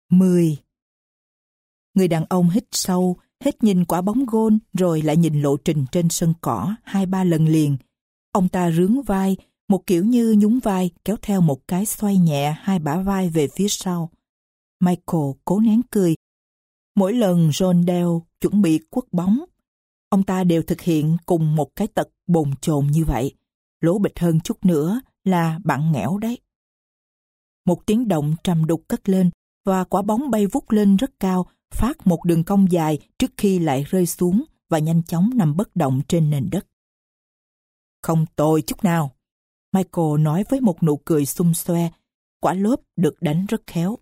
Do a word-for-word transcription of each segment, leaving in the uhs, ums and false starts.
mười. Người đàn ông hít sâu, hết nhìn quả bóng gôn rồi lại nhìn lộ trình trên sân cỏ hai ba lần liền. Ông ta rướn vai, một kiểu như nhún vai kéo theo một cái xoay nhẹ hai bả vai về phía sau. Michael cố nén cười. Mỗi lần John Dale chuẩn bị quất bóng, ông ta đều thực hiện cùng một cái tật bồn chồn như vậy. Lố bịch hơn chút nữa là bặn nghẽo đấy. Một tiếng động trầm đục cất lên và quả bóng bay vút lên rất cao, phát một đường cong dài trước khi lại rơi xuống và nhanh chóng nằm bất động trên nền đất. Không tồi chút nào, Michael nói với một nụ cười xum xoe. Quả lốp được đánh rất khéo.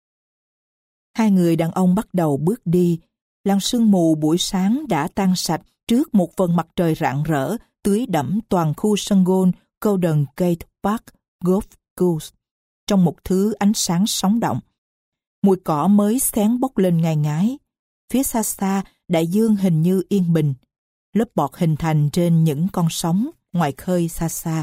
Hai người đàn ông bắt đầu bước đi. Làn sương mù buổi sáng đã tan sạch trước một vầng mặt trời rạng rỡ, tưới đẫm toàn khu sân golf Golden Gate Park Golf Course trong một thứ ánh sáng sống động. Mùi cỏ mới xén bốc lên ngai ngái. Phía xa xa, đại dương hình như yên bình. Lớp bọt hình thành trên những con sóng ngoài khơi xa xa.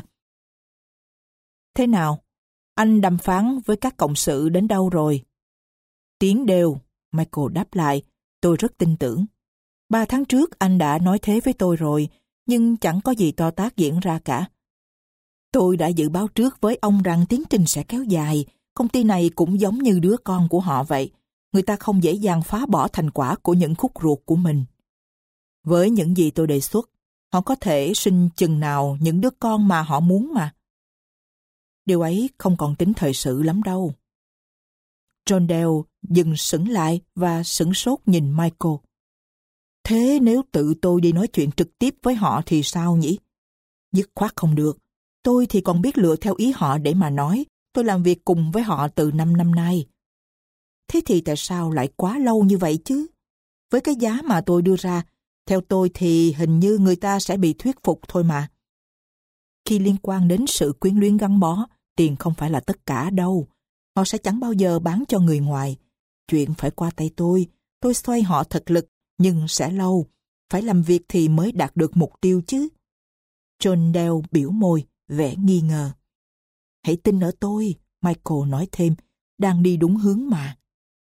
Thế nào? Anh đàm phán với các cộng sự đến đâu rồi? Tiếng đều, Michael đáp lại. Tôi rất tin tưởng. Ba tháng trước anh đã nói thế với tôi rồi, nhưng chẳng có gì to tát diễn ra cả. Tôi đã dự báo trước với ông rằng tiến trình sẽ kéo dài. Công ty này cũng giống như đứa con của họ vậy. Người ta không dễ dàng phá bỏ thành quả của những khúc ruột của mình. Với những gì tôi đề xuất, họ có thể sinh chừng nào những đứa con mà họ muốn mà. Điều ấy không còn tính thời sự lắm đâu. John Dale dừng sững lại và sửng sốt nhìn Michael. Thế nếu tự tôi đi nói chuyện trực tiếp với họ thì sao nhỉ? Dứt khoát không được. Tôi thì còn biết lựa theo ý họ để mà nói. Tôi làm việc cùng với họ từ năm năm nay. Thế thì tại sao lại quá lâu như vậy chứ? Với cái giá mà tôi đưa ra, theo tôi thì hình như người ta sẽ bị thuyết phục thôi mà. Khi liên quan đến sự quyến luyến gắn bó, tiền không phải là tất cả đâu. Họ sẽ chẳng bao giờ bán cho người ngoài. Chuyện phải qua tay tôi. Tôi xoay họ thật lực, nhưng sẽ lâu. Phải làm việc thì mới đạt được mục tiêu chứ. John Dale biểu môi, vẻ nghi ngờ. Hãy tin ở tôi, Michael nói thêm, đang đi đúng hướng mà.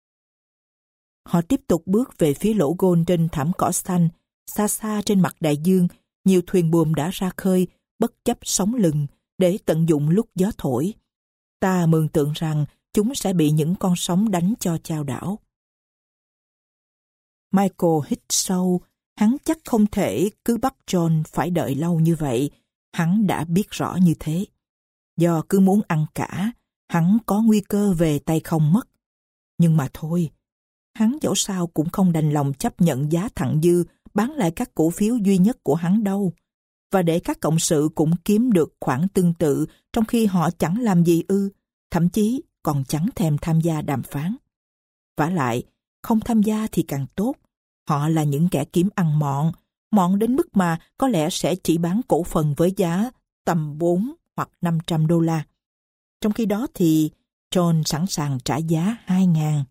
Họ tiếp tục bước về phía lỗ gôn trên thảm cỏ xanh. Xa xa trên mặt đại dương, nhiều thuyền buồm đã ra khơi, bất chấp sóng lừng, để tận dụng lúc gió thổi. Ta mường tượng rằng chúng sẽ bị những con sóng đánh cho chao đảo. Michael hít sâu, hắn chắc không thể cứ bắt John phải đợi lâu như vậy. Hắn đã biết rõ như thế. Do cứ muốn ăn cả, hắn có nguy cơ về tay không mất. Nhưng mà thôi, hắn dẫu sao cũng không đành lòng chấp nhận giá thặng dư bán lại các cổ phiếu duy nhất của hắn đâu. Và để các cộng sự cũng kiếm được khoản tương tự trong khi họ chẳng làm gì ư, thậm chí còn chẳng thèm tham gia đàm phán. Vả lại, không tham gia thì càng tốt. Họ là những kẻ kiếm ăn mọn, mọn đến mức mà có lẽ sẽ chỉ bán cổ phần với giá tầm bốn hoặc năm trăm đô la. Trong khi đó thì John sẵn sàng trả giá hai ngàn.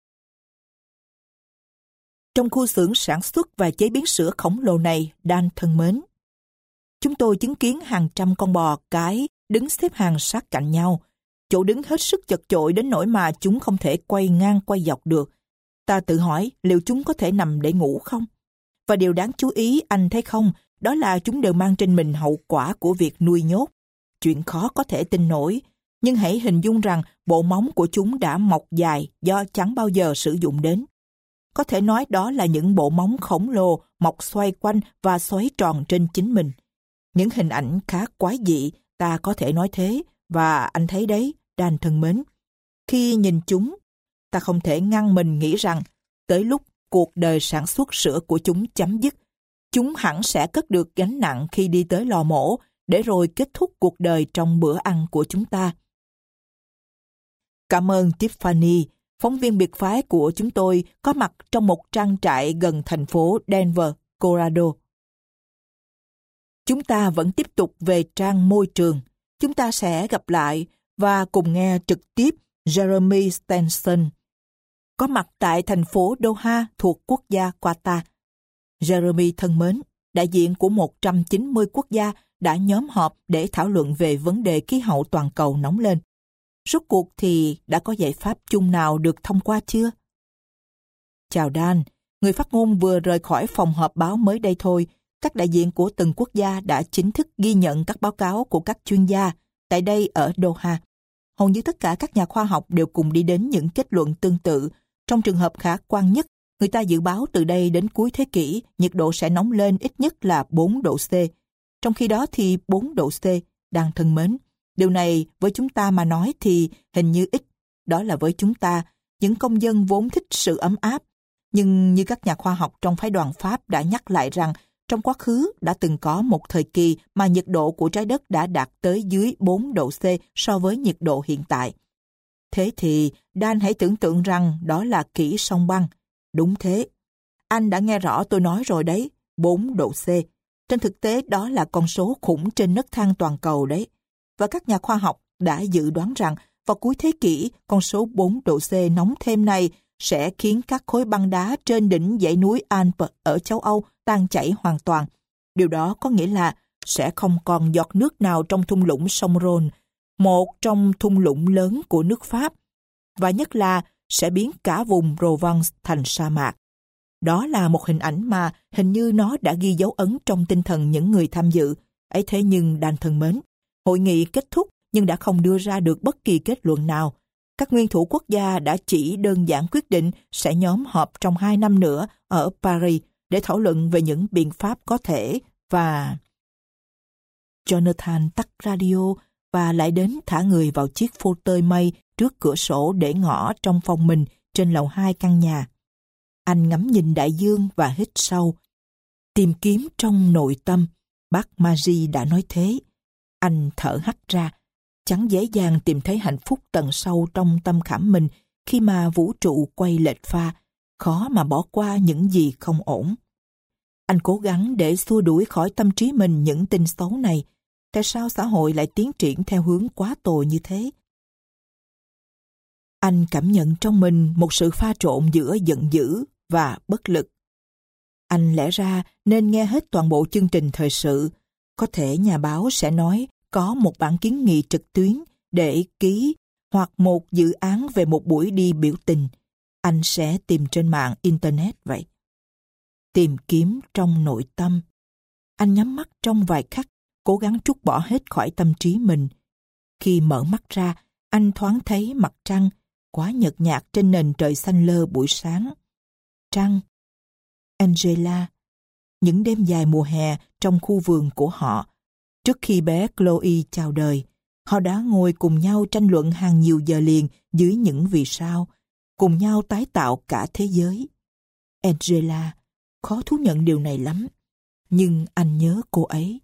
Trong khu xưởng sản xuất và chế biến sữa khổng lồ này, Dan thân mến, chúng tôi chứng kiến hàng trăm con bò cái đứng xếp hàng sát cạnh nhau. Chỗ đứng hết sức chật chội đến nỗi mà chúng không thể quay ngang quay dọc được. Ta tự hỏi liệu chúng có thể nằm để ngủ không? Và điều đáng chú ý anh thấy không, đó là chúng đều mang trên mình hậu quả của việc nuôi nhốt. Chuyện khó có thể tin nổi, nhưng hãy hình dung rằng bộ móng của chúng đã mọc dài do chẳng bao giờ sử dụng đến. Có thể nói đó là những bộ móng khổng lồ mọc xoay quanh và xoáy tròn trên chính mình. Những hình ảnh khá quái dị, ta có thể nói thế, và anh thấy đấy, Dan thân mến. Khi nhìn chúng, ta không thể ngăn mình nghĩ rằng tới lúc cuộc đời sản xuất sữa của chúng chấm dứt, chúng hẳn sẽ cất được gánh nặng khi đi tới lò mổ, để rồi kết thúc cuộc đời trong bữa ăn của chúng ta. Cảm ơn Tiffany, phóng viên biệt phái của chúng tôi có mặt trong một trang trại gần thành phố Denver, Colorado. Chúng ta vẫn tiếp tục về trang môi trường. Chúng ta sẽ gặp lại và cùng nghe trực tiếp Jeremy Stenson, có mặt tại thành phố Doha thuộc quốc gia Qatar. Jeremy thân mến, đại diện của một trăm chín mươi quốc gia đã nhóm họp để thảo luận về vấn đề khí hậu toàn cầu nóng lên. Rốt cuộc thì đã có giải pháp chung nào được thông qua chưa? Chào Dan, người phát ngôn vừa rời khỏi phòng họp báo mới đây thôi. Các đại diện của từng quốc gia đã chính thức ghi nhận các báo cáo của các chuyên gia tại đây ở Doha. Hầu như tất cả các nhà khoa học đều cùng đi đến những kết luận tương tự. Trong trường hợp khả quan nhất, người ta dự báo từ đây đến cuối thế kỷ, nhiệt độ sẽ nóng lên ít nhất là bốn độ C. Trong khi đó thì bốn độ C, đang thân mến. Điều này với chúng ta mà nói thì hình như ít. Đó là với chúng ta, những công dân vốn thích sự ấm áp. Nhưng như các nhà khoa học trong phái đoàn Pháp đã nhắc lại rằng, trong quá khứ đã từng có một thời kỳ mà nhiệt độ của trái đất đã đạt tới dưới bốn độ C so với nhiệt độ hiện tại. Thế thì, Dan hãy tưởng tượng rằng đó là kỷ sông băng. Đúng thế. Anh đã nghe rõ tôi nói rồi đấy, bốn độ C. Trên thực tế đó là con số khủng trên nấc thang toàn cầu đấy. Và các nhà khoa học đã dự đoán rằng vào cuối thế kỷ, con số bốn độ C nóng thêm này sẽ khiến các khối băng đá trên đỉnh dãy núi Alps ở châu Âu tan chảy hoàn toàn. Điều đó có nghĩa là sẽ không còn giọt nước nào trong thung lũng sông Rhône, một trong thung lũng lớn của nước Pháp, và nhất là sẽ biến cả vùng Provence thành sa mạc. Đó là một hình ảnh mà hình như nó đã ghi dấu ấn trong tinh thần những người tham dự. Ấy thế nhưng Dan thân mến, hội nghị kết thúc nhưng đã không đưa ra được bất kỳ kết luận nào. Các nguyên thủ quốc gia đã chỉ đơn giản quyết định sẽ nhóm họp trong hai năm nữa ở Paris để thảo luận về những biện pháp có thể và... Jonathan tắt radio và lại đến thả người vào chiếc phô tơi mây trước cửa sổ để ngỏ trong phòng mình trên lầu hai căn nhà. Anh ngắm nhìn đại dương và hít sâu. Tìm kiếm trong nội tâm, bác Magie đã nói thế. Anh thở hắt ra. Chẳng dễ dàng tìm thấy hạnh phúc tận sâu trong tâm khảm mình khi mà vũ trụ quay lệch pha, khó mà bỏ qua những gì không ổn. Anh cố gắng để xua đuổi khỏi tâm trí mình những tin xấu này. Tại sao xã hội lại tiến triển theo hướng quá tồi như thế? Anh cảm nhận trong mình một sự pha trộn giữa giận dữ và bất lực. Anh lẽ ra nên nghe hết toàn bộ chương trình thời sự. Có thể nhà báo sẽ nói có một bản kiến nghị trực tuyến để ký hoặc một dự án về một buổi đi biểu tình. Anh sẽ tìm trên mạng Internet vậy. Tìm kiếm trong nội tâm. Anh nhắm mắt trong vài khắc, cố gắng trút bỏ hết khỏi tâm trí mình. Khi mở mắt ra, anh thoáng thấy mặt trăng, quá nhợt nhạt trên nền trời xanh lơ buổi sáng. Trăng, Angela, những đêm dài mùa hè trong khu vườn của họ. Trước khi bé Chloe chào đời, họ đã ngồi cùng nhau tranh luận hàng nhiều giờ liền dưới những vì sao, cùng nhau tái tạo cả thế giới. Angela, khó thú nhận điều này lắm, nhưng anh nhớ cô ấy.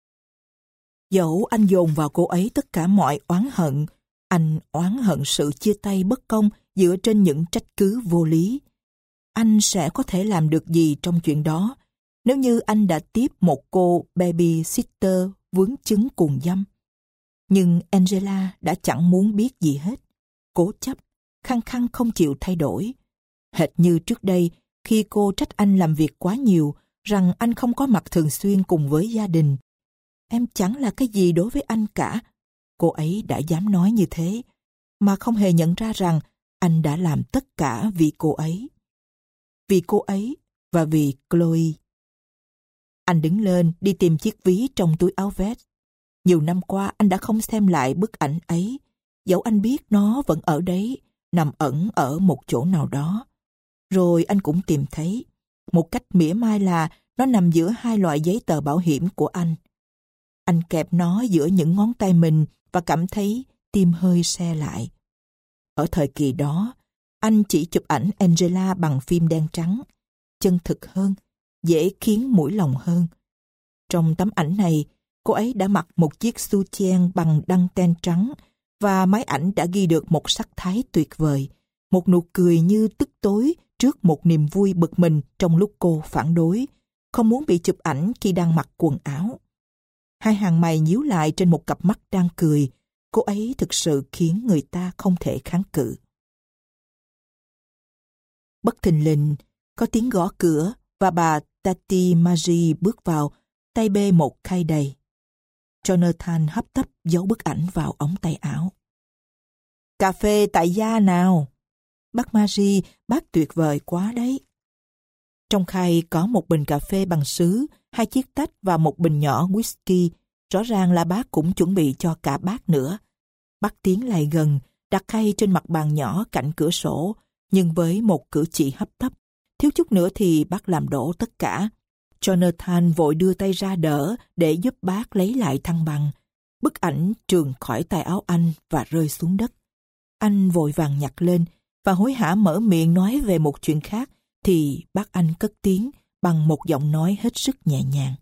Dẫu anh dồn vào cô ấy tất cả mọi oán hận, anh oán hận sự chia tay bất công dựa trên những trách cứ vô lý. Anh sẽ có thể làm được gì trong chuyện đó nếu như anh đã tiếp một cô babysitter vướng chứng cuồng dâm? Nhưng Angela đã chẳng muốn biết gì hết, cố chấp, khăng khăng không chịu thay đổi. Hệt như trước đây, khi cô trách anh làm việc quá nhiều, rằng anh không có mặt thường xuyên cùng với gia đình. Em chẳng là cái gì đối với anh cả. Cô ấy đã dám nói như thế, mà không hề nhận ra rằng anh đã làm tất cả vì cô ấy. Vì cô ấy và vì Chloe. Anh đứng lên đi tìm chiếc ví trong túi áo vest. Nhiều năm qua anh đã không xem lại bức ảnh ấy, dẫu anh biết nó vẫn ở đấy, nằm ẩn ở một chỗ nào đó. Rồi anh cũng tìm thấy, một cách mỉa mai là nó nằm giữa hai loại giấy tờ bảo hiểm của anh. Anh kẹp nó giữa những ngón tay mình và cảm thấy tim hơi se lại. Ở thời kỳ đó, anh chỉ chụp ảnh Angela bằng phim đen trắng, chân thực hơn, dễ khiến mũi lòng hơn. Trong tấm ảnh này, cô ấy đã mặc một chiếc soutien bằng đăng ten trắng và máy ảnh đã ghi được một sắc thái tuyệt vời, một nụ cười như tức tối trước một niềm vui bực mình trong lúc cô phản đối, không muốn bị chụp ảnh khi đang mặc quần áo. Hai hàng mày nhíu lại trên một cặp mắt đang cười, cô ấy thực sự khiến người ta không thể kháng cự. Bất thình lình, có tiếng gõ cửa và bà Tati Magie bước vào, tay bê một khay đầy. Jonathan hấp tấp giấu bức ảnh vào ống tay áo. Cà phê tại gia nào. Bác Marie, bác tuyệt vời quá đấy. Trong khay có một bình cà phê bằng sứ, hai chiếc tách và một bình nhỏ whisky. Rõ ràng là bác cũng chuẩn bị cho cả bác nữa. Bác tiến lại gần, đặt khay trên mặt bàn nhỏ cạnh cửa sổ, nhưng với một cử chỉ hấp tấp. Thiếu chút nữa thì bác làm đổ tất cả. Jonathan vội đưa tay ra đỡ để giúp bác lấy lại thăng bằng. Bức ảnh trườn khỏi tay áo anh và rơi xuống đất. Anh vội vàng nhặt lên và hối hả mở miệng nói về một chuyện khác, thì bác anh cất tiếng bằng một giọng nói hết sức nhẹ nhàng.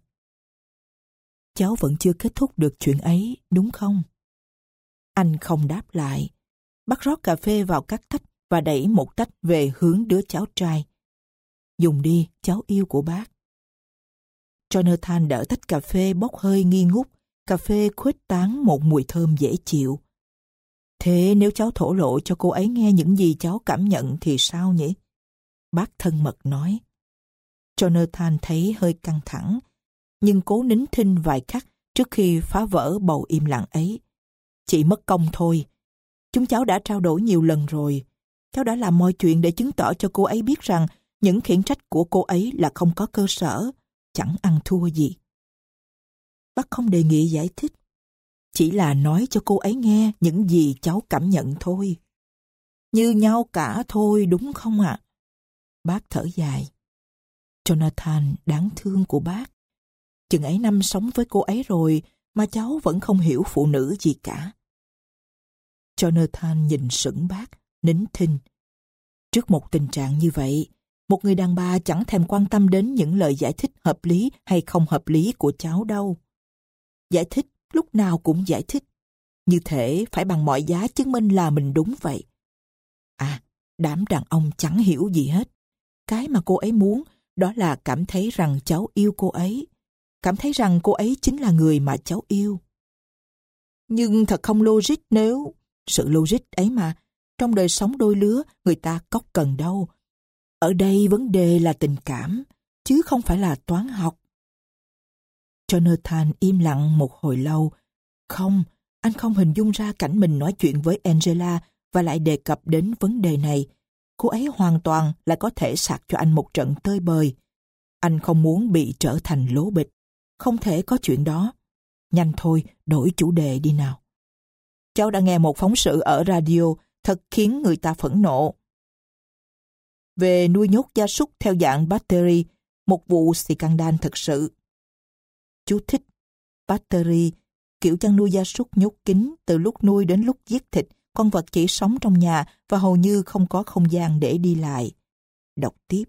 Cháu vẫn chưa kết thúc được chuyện ấy, đúng không? Anh không đáp lại. Bác rót cà phê vào các tách và đẩy một tách về hướng đứa cháu trai. Dùng đi, cháu yêu của bác. Jonathan đỡ tách cà phê bốc hơi nghi ngút. Cà phê khuếch tán một mùi thơm dễ chịu. Thế nếu cháu thổ lộ cho cô ấy nghe những gì cháu cảm nhận thì sao nhỉ? Bác thân mật nói. Jonathan thấy hơi căng thẳng, nhưng cố nín thinh vài khắc trước khi phá vỡ bầu im lặng ấy. Chỉ mất công thôi. Chúng cháu đã trao đổi nhiều lần rồi. Cháu đã làm mọi chuyện để chứng tỏ cho cô ấy biết rằng những khiển trách của cô ấy là không có cơ sở, chẳng ăn thua gì. Bác không đề nghị giải thích. Chỉ là nói cho cô ấy nghe những gì cháu cảm nhận thôi. Như nhau cả thôi, đúng không ạ? À? Bác thở dài. Jonathan đáng thương của bác. Chừng ấy năm sống với cô ấy rồi mà cháu vẫn không hiểu phụ nữ gì cả. Jonathan nhìn sững bác, nín thinh. Trước một tình trạng như vậy, một người đàn bà chẳng thèm quan tâm đến những lời giải thích hợp lý hay không hợp lý của cháu đâu. Giải thích lúc nào cũng giải thích. Như thể phải bằng mọi giá chứng minh là mình đúng vậy. À, đám đàn ông chẳng hiểu gì hết. Cái mà cô ấy muốn đó là cảm thấy rằng cháu yêu cô ấy. Cảm thấy rằng cô ấy chính là người mà cháu yêu. Nhưng thật không logic nếu... Sự logic ấy mà, trong đời sống đôi lứa người ta có cần đâu. Ở đây vấn đề là tình cảm, chứ không phải là toán học. Jonathan im lặng một hồi lâu. Không, anh không hình dung ra cảnh mình nói chuyện với Angela và lại đề cập đến vấn đề này. Cô ấy hoàn toàn là có thể sạc cho anh một trận tơi bời. Anh không muốn bị trở thành lố bịch. Không thể có chuyện đó. Nhanh thôi, đổi chủ đề đi nào. Cháu đã nghe một phóng sự ở radio thật khiến người ta phẫn nộ. Về nuôi nhốt gia súc theo dạng battery, một vụ scandal thật sự. Chú thích: battery, kiểu chăn nuôi gia súc nhốt kín, từ lúc nuôi đến lúc giết thịt, con vật chỉ sống trong nhà và hầu như không có không gian để đi lại. Đọc tiếp.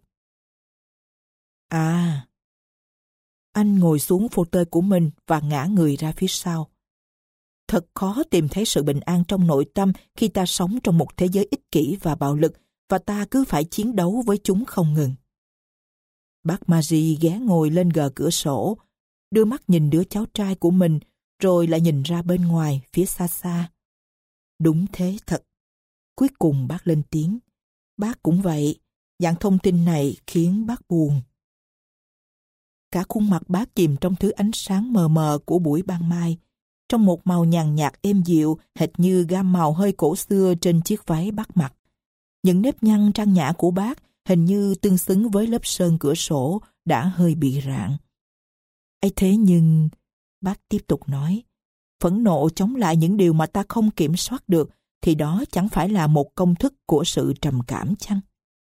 À... Anh ngồi xuống phô tơi của mình và ngã người ra phía sau. Thật khó tìm thấy sự bình an trong nội tâm khi ta sống trong một thế giới ích kỷ và bạo lực và ta cứ phải chiến đấu với chúng không ngừng. Bác Marie ghé ngồi lên gờ cửa sổ, đưa mắt nhìn đứa cháu trai của mình rồi lại nhìn ra bên ngoài phía xa xa. Đúng thế thật. Cuối cùng bác lên tiếng. Bác cũng vậy. Dạng thông tin này khiến bác buồn. Cả khuôn mặt bác chìm trong thứ ánh sáng mờ mờ của buổi ban mai, trong một màu nhàn nhạt êm dịu hệt như gam màu hơi cổ xưa trên chiếc váy bác mặc. Những nếp nhăn trang nhã của bác hình như tương xứng với lớp sơn cửa sổ đã hơi bị rạn. Ấy thế nhưng, bác tiếp tục nói, phẫn nộ chống lại những điều mà ta không kiểm soát được thì đó chẳng phải là một công thức của sự trầm cảm chăng?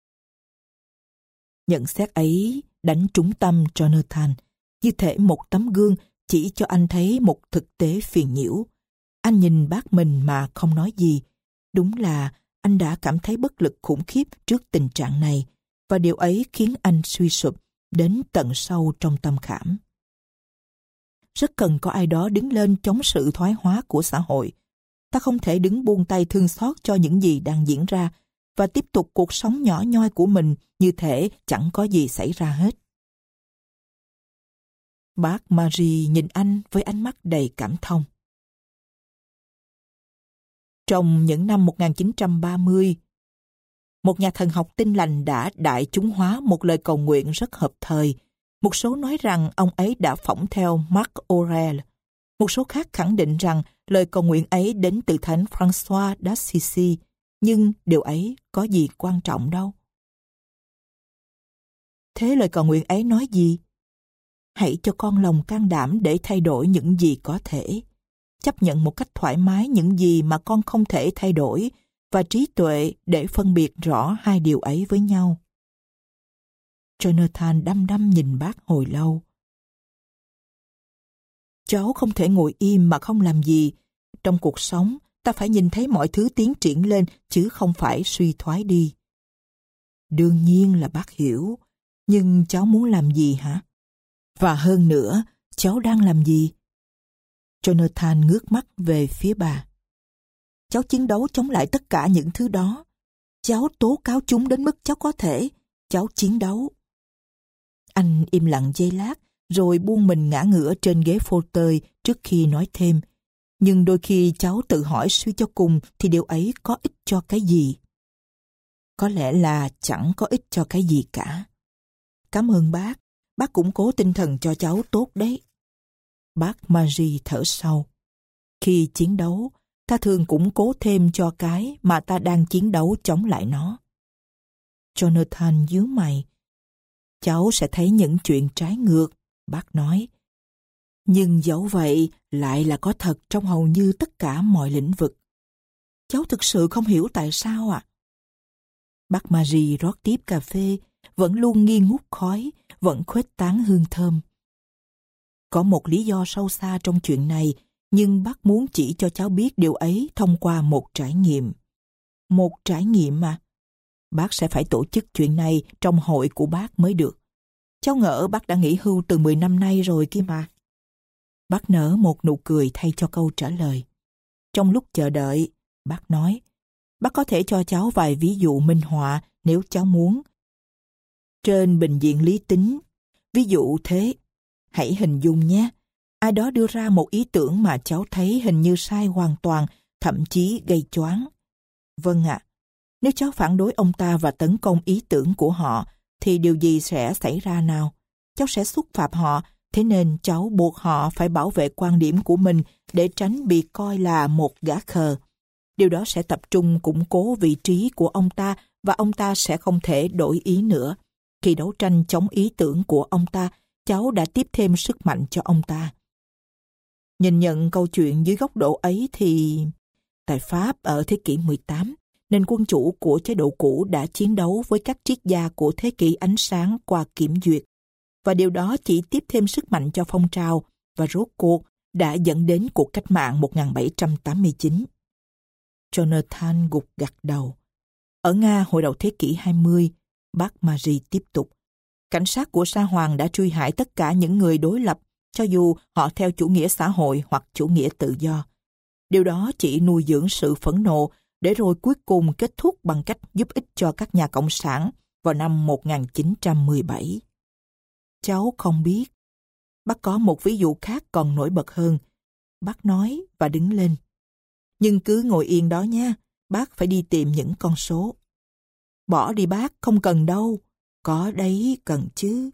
Nhận xét ấy đánh trúng tâm Jonathan, như thể một tấm gương chỉ cho anh thấy một thực tế phiền nhiễu. Anh nhìn bác mình mà không nói gì. Đúng là anh đã cảm thấy bất lực khủng khiếp trước tình trạng này, và điều ấy khiến anh suy sụp đến tận sâu trong tâm khảm. Rất cần có ai đó đứng lên chống sự thoái hóa của xã hội. Ta không thể đứng buông tay thương xót cho những gì đang diễn ra và tiếp tục cuộc sống nhỏ nhoi của mình như thể chẳng có gì xảy ra hết. Bác Marie nhìn anh với ánh mắt đầy cảm thông. Trong những năm một nghìn chín trăm ba mươi, một nhà thần học Tin Lành đã đại chúng hóa một lời cầu nguyện rất hợp thời. Một số nói rằng ông ấy đã phỏng theo Mark Aurel. Một số khác khẳng định rằng lời cầu nguyện ấy đến từ Thánh François d'Assisi, nhưng điều ấy có gì quan trọng đâu. Thế lời cầu nguyện ấy nói gì? Hãy cho con lòng can đảm để thay đổi những gì có thể, chấp nhận một cách thoải mái những gì mà con không thể thay đổi, và trí tuệ để phân biệt rõ hai điều ấy với nhau. Jonathan đăm đăm nhìn bác hồi lâu. Cháu không thể ngồi im mà không làm gì. Trong cuộc sống, ta phải nhìn thấy mọi thứ tiến triển lên, chứ không phải suy thoái đi. Đương nhiên là bác hiểu, nhưng cháu muốn làm gì hả? Và hơn nữa, cháu đang làm gì? Jonathan ngước mắt về phía bà. Cháu chiến đấu chống lại tất cả những thứ đó. Cháu tố cáo chúng đến mức cháu có thể. Cháu chiến đấu. Anh im lặng giây lát, rồi buông mình ngã ngửa trên ghế phô tơi trước khi nói thêm. Nhưng đôi khi cháu tự hỏi suy cho cùng thì điều ấy có ích cho cái gì? Có lẽ là chẳng có ích cho cái gì cả. Cảm ơn bác. Bác củng cố tinh thần cho cháu tốt đấy. Bác Marie thở sâu. Khi chiến đấu, ta thường củng cố thêm cho cái mà ta đang chiến đấu chống lại nó. Jonathan nhíu mày. Cháu sẽ thấy những chuyện trái ngược, bác nói. Nhưng dẫu vậy lại là có thật trong hầu như tất cả mọi lĩnh vực. Cháu thực sự không hiểu tại sao ạ. À? Bác Marie rót tiếp cà phê, vẫn luôn nghi ngút khói, vẫn khuếch tán hương thơm. Có một lý do sâu xa trong chuyện này, nhưng bác muốn chỉ cho cháu biết điều ấy thông qua một trải nghiệm. Một trải nghiệm mà. Bác sẽ phải tổ chức chuyện này trong hội của bác mới được. Cháu ngỡ bác đã nghỉ hưu từ mười năm nay rồi kia mà. Bác nở một nụ cười thay cho câu trả lời. Trong lúc chờ đợi, bác nói, bác có thể cho cháu vài ví dụ minh họa nếu cháu muốn. Trên bình diện lý tính, ví dụ thế, hãy hình dung nhé. Ai đó đưa ra một ý tưởng mà cháu thấy hình như sai hoàn toàn, thậm chí gây choáng. Vâng ạ, nếu cháu phản đối ông ta và tấn công ý tưởng của họ, thì điều gì sẽ xảy ra nào? Cháu sẽ xúc phạm họ, thế nên cháu buộc họ phải bảo vệ quan điểm của mình để tránh bị coi là một gã khờ. Điều đó sẽ tập trung củng cố vị trí của ông ta và ông ta sẽ không thể đổi ý nữa. Khi đấu tranh chống ý tưởng của ông ta, cháu đã tiếp thêm sức mạnh cho ông ta. Nhìn nhận câu chuyện dưới góc độ ấy thì... Tại Pháp ở thế kỷ mười tám, nền quân chủ của chế độ cũ đã chiến đấu với các triết gia của thế kỷ ánh sáng qua kiểm duyệt. Và điều đó chỉ tiếp thêm sức mạnh cho phong trào và rốt cuộc đã dẫn đến cuộc cách mạng một nghìn bảy trăm tám mươi chín. Jonathan gục gặt đầu. Ở Nga hồi đầu thế kỷ hai mươi, bác Marie tiếp tục. Cảnh sát của Sa Hoàng đã truy hại tất cả những người đối lập, cho dù họ theo chủ nghĩa xã hội hoặc chủ nghĩa tự do. Điều đó chỉ nuôi dưỡng sự phẫn nộ, để rồi cuối cùng kết thúc bằng cách giúp ích cho các nhà cộng sản vào năm một nghìn chín trăm mười bảy. Cháu không biết. Bác có một ví dụ khác còn nổi bật hơn. Bác nói và đứng lên. Nhưng cứ ngồi yên đó nha, bác phải đi tìm những con số. Bỏ đi bác, không cần đâu. Có đấy, cần chứ.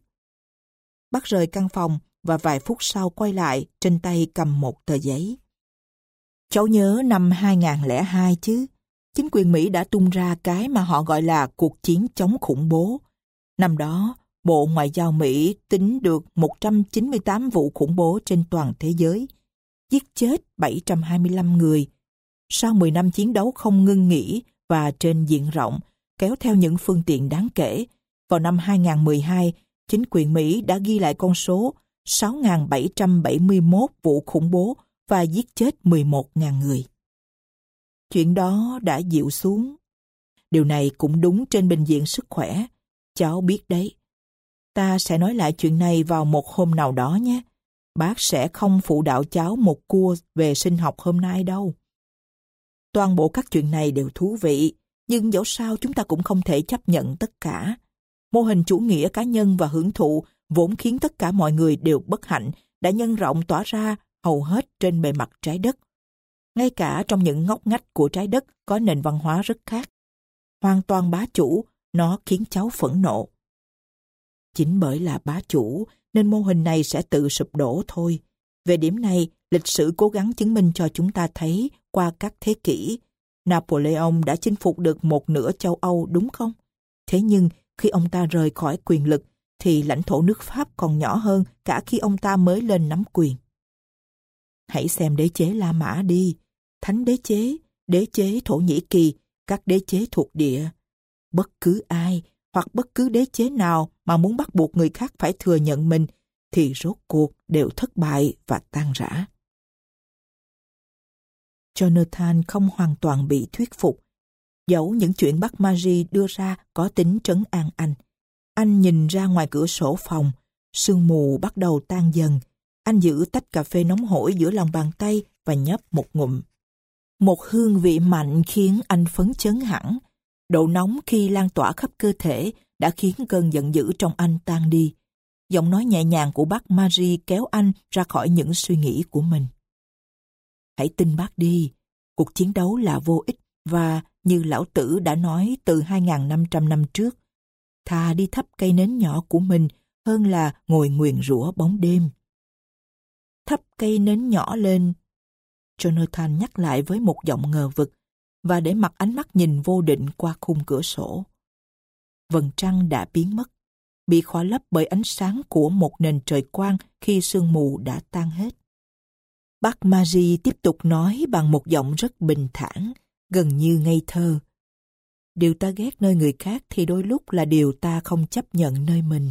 Bác rời căn phòng và vài phút sau quay lại, trên tay cầm một tờ giấy. Cháu nhớ năm hai nghìn lẻ hai chứ. Chính quyền Mỹ đã tung ra cái mà họ gọi là cuộc chiến chống khủng bố. Năm đó, Bộ Ngoại giao Mỹ tính được một trăm chín mươi tám vụ khủng bố trên toàn thế giới, giết chết bảy trăm hai mươi lăm người. Sau mười năm chiến đấu không ngưng nghỉ và trên diện rộng, kéo theo những phương tiện đáng kể, vào năm hai nghìn mười hai, chính quyền Mỹ đã ghi lại con số sáu nghìn bảy trăm bảy mươi mốt vụ khủng bố và giết chết mười một nghìn người. Chuyện đó đã dịu xuống. Điều này cũng đúng trên bình diện sức khỏe. Cháu biết đấy. Ta sẽ nói lại chuyện này vào một hôm nào đó nhé. Bác sẽ không phụ đạo cháu một cua về sinh học hôm nay đâu. Toàn bộ các chuyện này đều thú vị, nhưng dẫu sao chúng ta cũng không thể chấp nhận tất cả. Mô hình chủ nghĩa cá nhân và hưởng thụ vốn khiến tất cả mọi người đều bất hạnh đã nhân rộng tỏa ra hầu hết trên bề mặt trái đất. Ngay cả trong những ngóc ngách của trái đất có nền văn hóa rất khác. Hoàn toàn bá chủ, nó khiến cháu phẫn nộ. Chính bởi là bá chủ nên mô hình này sẽ tự sụp đổ thôi. Về điểm này, Lịch sử cố gắng chứng minh cho chúng ta thấy qua các thế kỷ, Napoleon đã chinh phục được một nửa châu Âu, đúng không? Thế nhưng khi ông ta rời khỏi quyền lực thì lãnh thổ nước Pháp còn nhỏ hơn cả khi ông ta mới lên nắm quyền. Hãy xem đế chế La Mã đi, thánh đế chế, đế chế Thổ Nhĩ Kỳ, các đế chế thuộc địa. Bất cứ ai hoặc bất cứ đế chế nào mà muốn bắt buộc người khác phải thừa nhận mình thì rốt cuộc đều thất bại và tan rã. Jonathan không hoàn toàn bị thuyết phục. Dẫu những chuyện bác Marie đưa ra có tính trấn an anh. Anh nhìn ra ngoài cửa sổ phòng, sương mù bắt đầu tan dần. Anh giữ tách cà phê nóng hổi giữa lòng bàn tay và nhấp một ngụm. Một hương vị mạnh khiến anh phấn chấn hẳn. Độ nóng khi lan tỏa khắp cơ thể đã khiến cơn giận dữ trong anh tan đi. Giọng nói nhẹ nhàng của bác Marie kéo anh ra khỏi những suy nghĩ của mình. Hãy tin bác đi, cuộc chiến đấu là vô ích và như lão tử đã nói từ hai nghìn năm trăm năm trước, thà đi thắp cây nến nhỏ của mình hơn là ngồi nguyền rủa bóng đêm. Thắp cây nến nhỏ lên, Jonathan nhắc lại với một giọng ngờ vực và để mặc ánh mắt nhìn vô định qua khung cửa sổ. Vầng trăng đã biến mất, bị khỏa lấp bởi ánh sáng của một nền trời quang khi sương mù đã tan hết. Bác Marie tiếp tục nói bằng một giọng rất bình thản, gần như ngây thơ. Điều ta ghét nơi người khác thì đôi lúc là điều ta không chấp nhận nơi mình.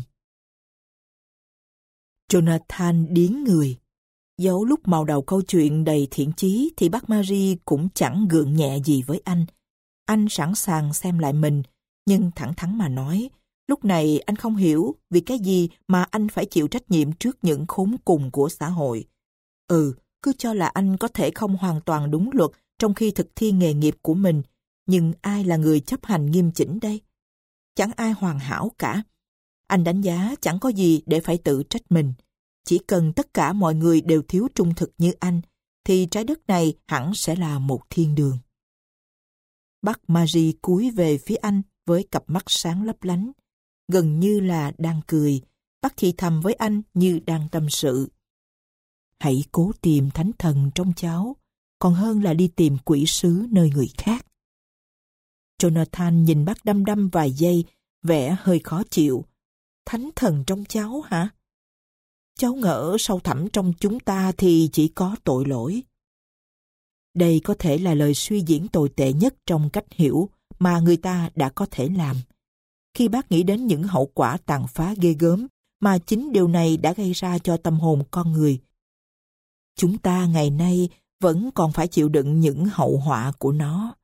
Jonathan điếng người. Dẫu lúc màu đầu câu chuyện đầy thiện chí thì bác Marie cũng chẳng gượng nhẹ gì với anh. Anh sẵn sàng xem lại mình, nhưng thẳng thắn mà nói, lúc này anh không hiểu vì cái gì mà anh phải chịu trách nhiệm trước những khốn cùng của xã hội. Ừ, cứ cho là anh có thể không hoàn toàn đúng luật trong khi thực thi nghề nghiệp của mình, nhưng ai là người chấp hành nghiêm chỉnh đây? Chẳng ai hoàn hảo cả. Anh đánh giá chẳng có gì để phải tự trách mình. Chỉ cần tất cả mọi người đều thiếu trung thực như anh, thì trái đất này hẳn sẽ là một thiên đường. Bác Marie cúi về phía anh với cặp mắt sáng lấp lánh. Gần như là đang cười, bác thì thầm với anh như đang tâm sự. Hãy cố tìm thánh thần trong cháu, còn hơn là đi tìm quỷ sứ nơi người khác. Jonathan nhìn bác đăm đăm vài giây, vẻ hơi khó chịu. Thánh thần trong cháu hả? Cháu ngỡ sâu thẳm trong chúng ta thì chỉ có tội lỗi. Đây có thể là lời suy diễn tồi tệ nhất trong cách hiểu mà người ta đã có thể làm. Khi bác nghĩ đến những hậu quả tàn phá ghê gớm mà chính điều này đã gây ra cho tâm hồn con người, chúng ta ngày nay vẫn còn phải chịu đựng những hậu họa của nó.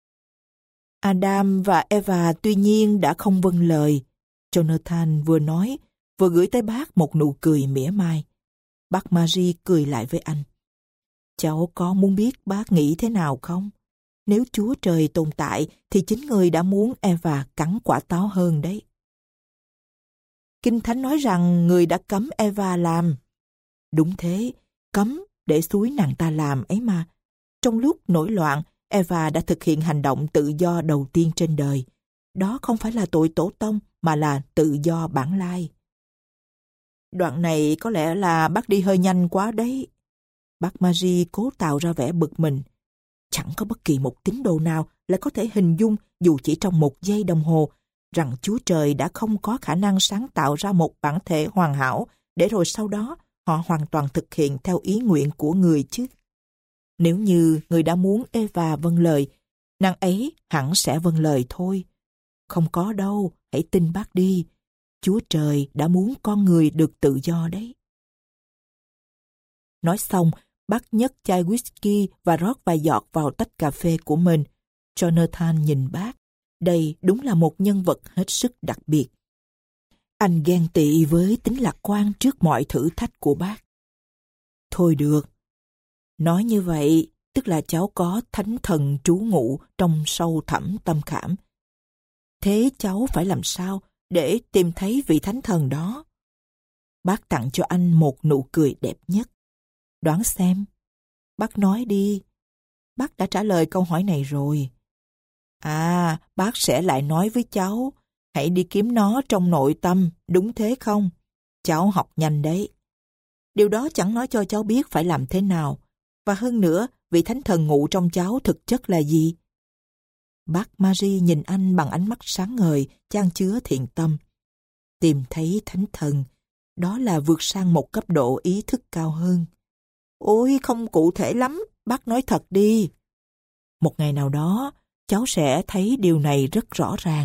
Adam và Eva tuy nhiên đã không vâng lời. Jonathan vừa nói, vừa gửi tới bác một nụ cười mỉa mai. Bác Marie cười lại với anh. Cháu có muốn biết bác nghĩ thế nào không? Nếu Chúa Trời tồn tại thì chính người đã muốn Eva cắn quả táo hơn đấy. Kinh Thánh nói rằng người đã cấm Eva làm. Đúng thế, cấm để xúi nàng ta làm ấy mà. Trong lúc nổi loạn, Eva đã thực hiện hành động tự do đầu tiên trên đời. Đó không phải là tội tổ tông mà là tự do bản lai. Đoạn này có lẽ là bác đi hơi nhanh quá đấy. Bác Marie cố tạo ra vẻ bực mình. Chẳng có bất kỳ một tín đồ nào lại có thể hình dung dù chỉ trong một giây đồng hồ rằng Chúa Trời đã không có khả năng sáng tạo ra một bản thể hoàn hảo để rồi sau đó họ hoàn toàn thực hiện theo ý nguyện của người chứ. Nếu như người đã muốn Eva vâng lời, nàng ấy hẳn sẽ vâng lời thôi. Không có đâu, hãy tin bác đi. Chúa Trời đã muốn con người được tự do đấy. Nói xong, bác nhấc chai whisky và rót vài giọt vào tách cà phê của mình. Jonathan nhìn bác. Đây đúng là một nhân vật hết sức đặc biệt. Anh ghen tị với tính lạc quan trước mọi thử thách của bác. Thôi được. Nói như vậy, tức là cháu có thánh thần trú ngụ trong sâu thẳm tâm khảm. Thế cháu phải làm sao để tìm thấy vị thánh thần đó? Bác tặng cho anh một nụ cười đẹp nhất. Đoán xem. Bác nói đi. Bác đã trả lời câu hỏi này rồi. À, bác sẽ lại nói với cháu, hãy đi kiếm nó trong nội tâm, đúng thế không? Cháu học nhanh đấy. Điều đó chẳng nói cho cháu biết phải làm thế nào. Và hơn nữa, vị thánh thần ngụ trong cháu thực chất là gì? Bác Marie nhìn anh bằng ánh mắt sáng ngời, chan chứa thiện tâm. Tìm thấy thánh thần, đó là vượt sang một cấp độ ý thức cao hơn. Ôi, không cụ thể lắm, bác nói thật đi. Một ngày nào đó, cháu sẽ thấy điều này rất rõ ràng.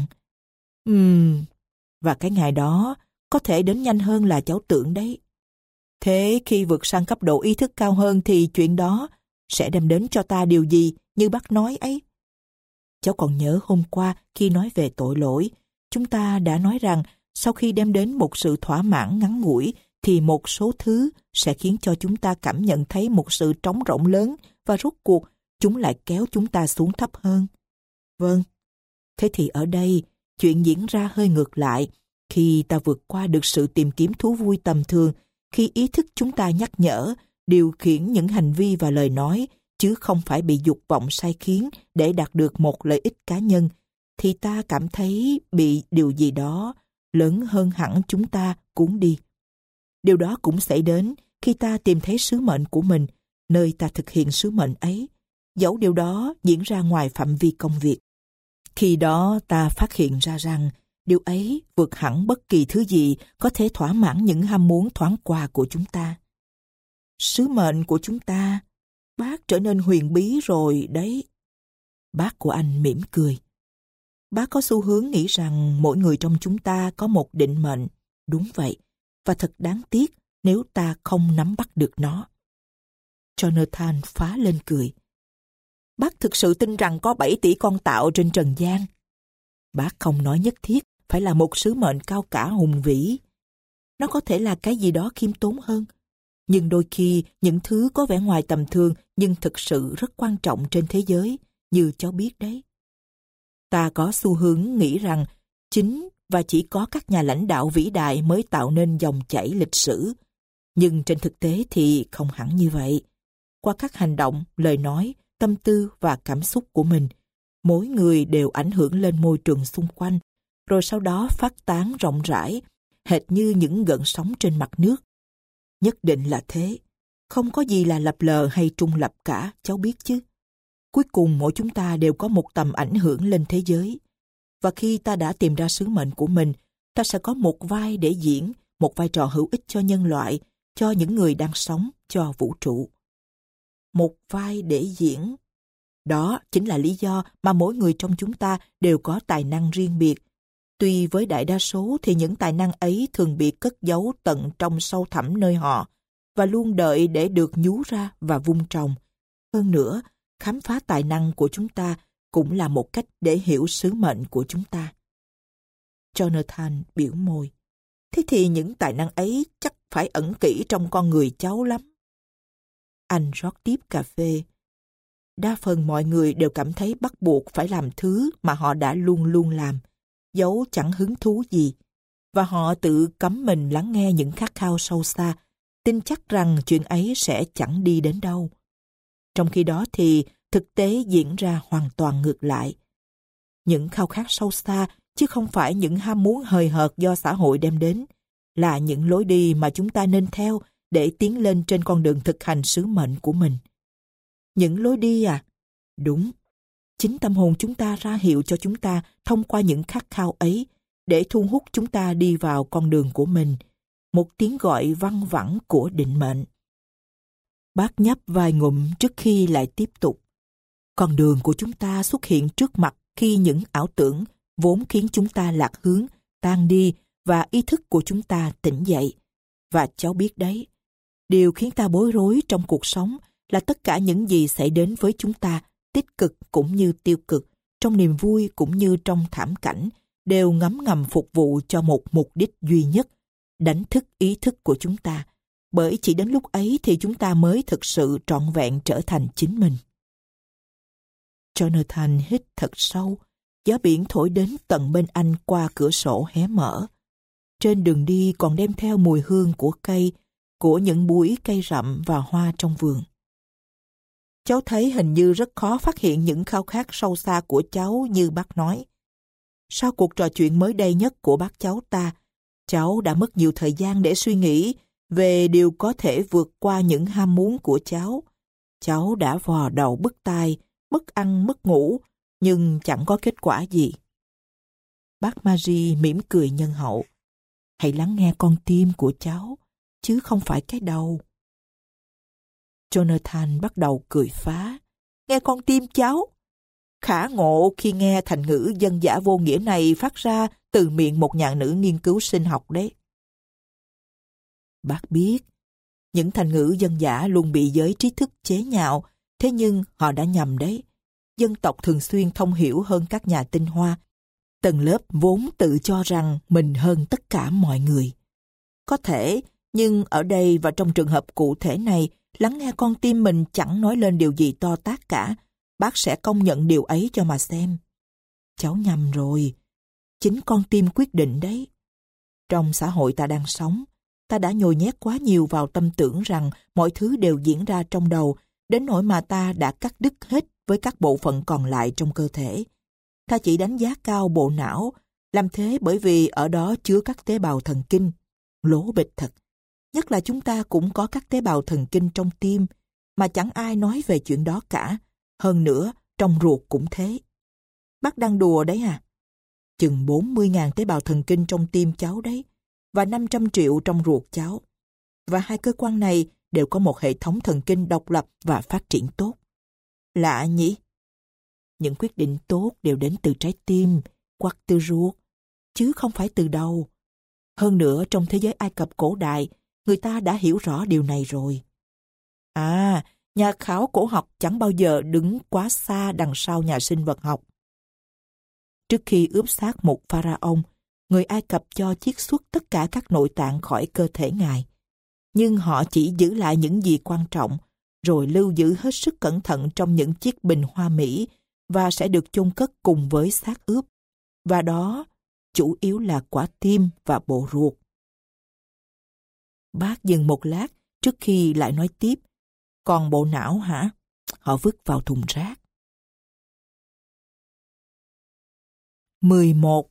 Ừm, và cái ngày đó có thể đến nhanh hơn là cháu tưởng đấy. Thế khi vượt sang cấp độ ý thức cao hơn thì chuyện đó sẽ đem đến cho ta điều gì như bác nói ấy? Cháu còn nhớ hôm qua khi nói về tội lỗi, chúng ta đã nói rằng sau khi đem đến một sự thỏa mãn ngắn ngủi thì một số thứ sẽ khiến cho chúng ta cảm nhận thấy một sự trống rỗng lớn và rốt cuộc chúng lại kéo chúng ta xuống thấp hơn. Vâng, thế thì ở đây chuyện diễn ra hơi ngược lại. Khi ta vượt qua được sự tìm kiếm thú vui tầm thường, khi ý thức chúng ta nhắc nhở, điều khiển những hành vi và lời nói, chứ không phải bị dục vọng sai khiến để đạt được một lợi ích cá nhân, thì ta cảm thấy bị điều gì đó lớn hơn hẳn chúng ta cuốn đi. Điều đó cũng xảy đến khi ta tìm thấy sứ mệnh của mình, nơi ta thực hiện sứ mệnh ấy, dẫu điều đó diễn ra ngoài phạm vi công việc. Khi đó ta phát hiện ra rằng điều ấy vượt hẳn bất kỳ thứ gì có thể thỏa mãn những ham muốn thoáng qua của chúng ta. Sứ mệnh của chúng ta, bác trở nên huyền bí rồi đấy. Bác của anh mỉm cười. Bác có xu hướng nghĩ rằng mỗi người trong chúng ta có một định mệnh. Đúng vậy, và thật đáng tiếc nếu ta không nắm bắt được nó. Jonathan phá lên cười. Bác thực sự tin rằng có bảy tỷ con tạo trên trần gian. Bác không nói nhất thiết phải là một sứ mệnh cao cả hùng vĩ. Nó có thể là cái gì đó khiêm tốn hơn. Nhưng đôi khi những thứ có vẻ ngoài tầm thường nhưng thực sự rất quan trọng trên thế giới, như cháu biết đấy. Ta có xu hướng nghĩ rằng chính và chỉ có các nhà lãnh đạo vĩ đại mới tạo nên dòng chảy lịch sử. Nhưng trên thực tế thì không hẳn như vậy. Qua các hành động, lời nói, tâm tư và cảm xúc của mình, mỗi người đều ảnh hưởng lên môi trường xung quanh, rồi sau đó phát tán rộng rãi, hệt như những gợn sóng trên mặt nước. Nhất định là thế. Không có gì là lập lờ hay trung lập cả, cháu biết chứ. Cuối cùng mỗi chúng ta đều có một tầm ảnh hưởng lên thế giới. Và khi ta đã tìm ra sứ mệnh của mình, ta sẽ có một vai để diễn, một vai trò hữu ích cho nhân loại, cho những người đang sống, cho vũ trụ. Một vai để diễn. Đó chính là lý do mà mỗi người trong chúng ta đều có tài năng riêng biệt. Tuy với đại đa số thì những tài năng ấy thường bị cất giấu tận trong sâu thẳm nơi họ và luôn đợi để được nhú ra và vun trồng. Hơn nữa, khám phá tài năng của chúng ta cũng là một cách để hiểu sứ mệnh của chúng ta. Jonathan biểu môi. Thế thì những tài năng ấy chắc phải ẩn kỹ trong con người cháu lắm. Anh rót tiếp cà phê. Đa phần mọi người đều cảm thấy bắt buộc phải làm thứ mà họ đã luôn luôn làm, dẫu chẳng hứng thú gì, và họ tự cấm mình lắng nghe những khát khao sâu xa, tin chắc rằng chuyện ấy sẽ chẳng đi đến đâu. Trong khi đó thì thực tế diễn ra hoàn toàn ngược lại. Những khao khát sâu xa, chứ không phải những ham muốn hời hợt do xã hội đem đến, là những lối đi mà chúng ta nên theo để tiến lên trên con đường thực hành sứ mệnh của mình. Những lối đi à? Đúng. Chính tâm hồn chúng ta ra hiệu cho chúng ta thông qua những khát khao ấy để thu hút chúng ta đi vào con đường của mình, một tiếng gọi văng vẳng của định mệnh. Bác nhấp vài ngụm trước khi lại tiếp tục. Con đường của chúng ta xuất hiện trước mặt khi những ảo tưởng vốn khiến chúng ta lạc hướng, tan đi và ý thức của chúng ta tỉnh dậy. Và cháu biết đấy, điều khiến ta bối rối trong cuộc sống là tất cả những gì xảy đến với chúng ta, tích cực cũng như tiêu cực, trong niềm vui cũng như trong thảm cảnh, đều ngấm ngầm phục vụ cho một mục đích duy nhất, đánh thức ý thức của chúng ta, bởi chỉ đến lúc ấy thì chúng ta mới thực sự trọn vẹn trở thành chính mình. Jonathan hít thật sâu, gió biển thổi đến tận bên anh qua cửa sổ hé mở. Trên đường đi còn đem theo mùi hương của cây, của những bụi cây rậm và hoa trong vườn. Cháu thấy hình như rất khó phát hiện những khao khát sâu xa của cháu như bác nói. Sau cuộc trò chuyện mới đây nhất của bác cháu ta, cháu đã mất nhiều thời gian để suy nghĩ về điều có thể vượt qua những ham muốn của cháu. Cháu đã vò đầu bứt tai, mất ăn mất ngủ, nhưng chẳng có kết quả gì. Bác Marie mỉm cười nhân hậu. Hãy lắng nghe con tim của cháu, chứ không phải cái đầu. Jonathan bắt đầu cười phá. Nghe con tim cháu? Khả ngộ khi nghe thành ngữ dân dã vô nghĩa này phát ra từ miệng một nhà nữ nghiên cứu sinh học đấy. Bác biết, những thành ngữ dân dã luôn bị giới trí thức chế nhạo, thế nhưng họ đã nhầm đấy. Dân tộc thường xuyên thông hiểu hơn các nhà tinh hoa. Tầng lớp vốn tự cho rằng mình hơn tất cả mọi người. Có thể, nhưng ở đây và trong trường hợp cụ thể này, lắng nghe con tim mình chẳng nói lên điều gì to tát cả. Bác sẽ công nhận điều ấy cho mà xem. Cháu nhầm rồi. Chính con tim quyết định đấy. Trong xã hội ta đang sống, ta đã nhồi nhét quá nhiều vào tâm tưởng rằng mọi thứ đều diễn ra trong đầu, đến nỗi mà ta đã cắt đứt hết với các bộ phận còn lại trong cơ thể. Ta chỉ đánh giá cao bộ não, làm thế bởi vì ở đó chứa các tế bào thần kinh. Lố bịch thật. Nhất là chúng ta cũng có các tế bào thần kinh trong tim, mà chẳng ai nói về chuyện đó cả. Hơn nữa, trong ruột cũng thế. Bác đang đùa đấy à? Chừng bốn mươi nghìn tế bào thần kinh trong tim cháu đấy, và năm trăm triệu trong ruột cháu. Và hai cơ quan này đều có một hệ thống thần kinh độc lập và phát triển tốt. Lạ nhỉ? Những quyết định tốt đều đến từ trái tim, hoặc từ ruột, chứ không phải từ đầu. Hơn nữa, trong thế giới Ai Cập cổ đại, người ta đã hiểu rõ điều này rồi. À, nhà khảo cổ học chẳng bao giờ đứng quá xa đằng sau nhà sinh vật học. Trước khi ướp xác một pharaoh, người Ai Cập cho chiết xuất tất cả các nội tạng khỏi cơ thể ngài. Nhưng họ chỉ giữ lại những gì quan trọng, rồi lưu giữ hết sức cẩn thận trong những chiếc bình hoa mỹ và sẽ được chôn cất cùng với xác ướp. Và đó, chủ yếu là quả tim và bộ ruột. Bác dừng một lát trước khi lại nói tiếp. Còn bộ não hả? Họ vứt vào thùng rác. mười một.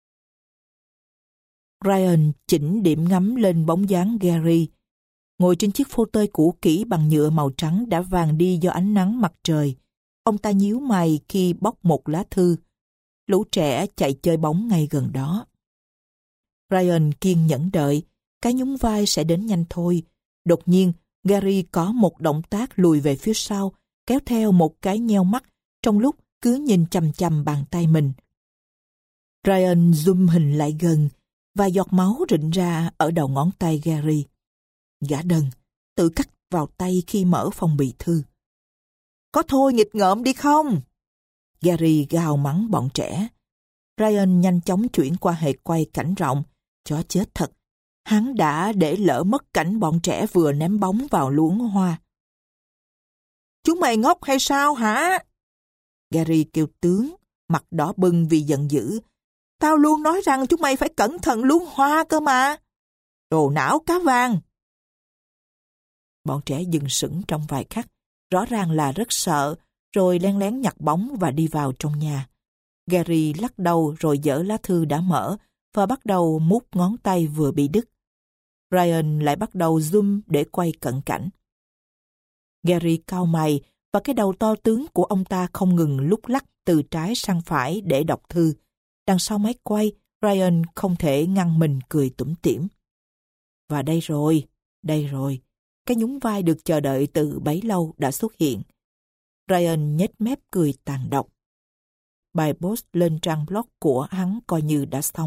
Ryan chỉnh điểm ngắm lên bóng dáng Gary, ngồi trên chiếc phô tơi cũ kỹ bằng nhựa màu trắng đã vàng đi do ánh nắng mặt trời. Ông ta nhíu mày khi bóc một lá thư. Lũ trẻ chạy chơi bóng ngay gần đó. Ryan kiên nhẫn đợi, cái nhún vai sẽ đến nhanh thôi. Đột nhiên, Gary có một động tác lùi về phía sau, kéo theo một cái nheo mắt, trong lúc cứ nhìn chằm chằm bàn tay mình. Ryan zoom hình lại gần, và giọt máu rịn ra ở đầu ngón tay Gary. Gã đần, tự cắt vào tay khi mở phong bì thư. Có thôi nghịch ngợm đi không? Gary gào mắng bọn trẻ. Ryan nhanh chóng chuyển qua hệ quay cảnh rộng. Chó chết thật. Hắn đã để lỡ mất cảnh bọn trẻ vừa ném bóng vào luống hoa. Chúng mày ngốc hay sao hả? Gary kêu tướng, mặt đỏ bừng vì giận dữ. Tao luôn nói rằng chúng mày phải cẩn thận luống hoa cơ mà. Đồ não cá vàng. Bọn trẻ dừng sững trong vài khắc, rõ ràng là rất sợ, rồi lén lén nhặt bóng và đi vào trong nhà. Gary lắc đầu rồi dỡ lá thư đã mở và bắt đầu mút ngón tay vừa bị đứt. Ryan lại bắt đầu zoom để quay cận cảnh. Gary cau mày và cái đầu to tướng của ông ta không ngừng lúc lắc từ trái sang phải để đọc thư. Đằng sau máy quay, Ryan không thể ngăn mình cười tủm tỉm. Và đây rồi, đây rồi. Cái nhún vai được chờ đợi từ bấy lâu đã xuất hiện. Ryan nhếch mép cười tàn độc. Bài post lên trang blog của hắn coi như đã xong.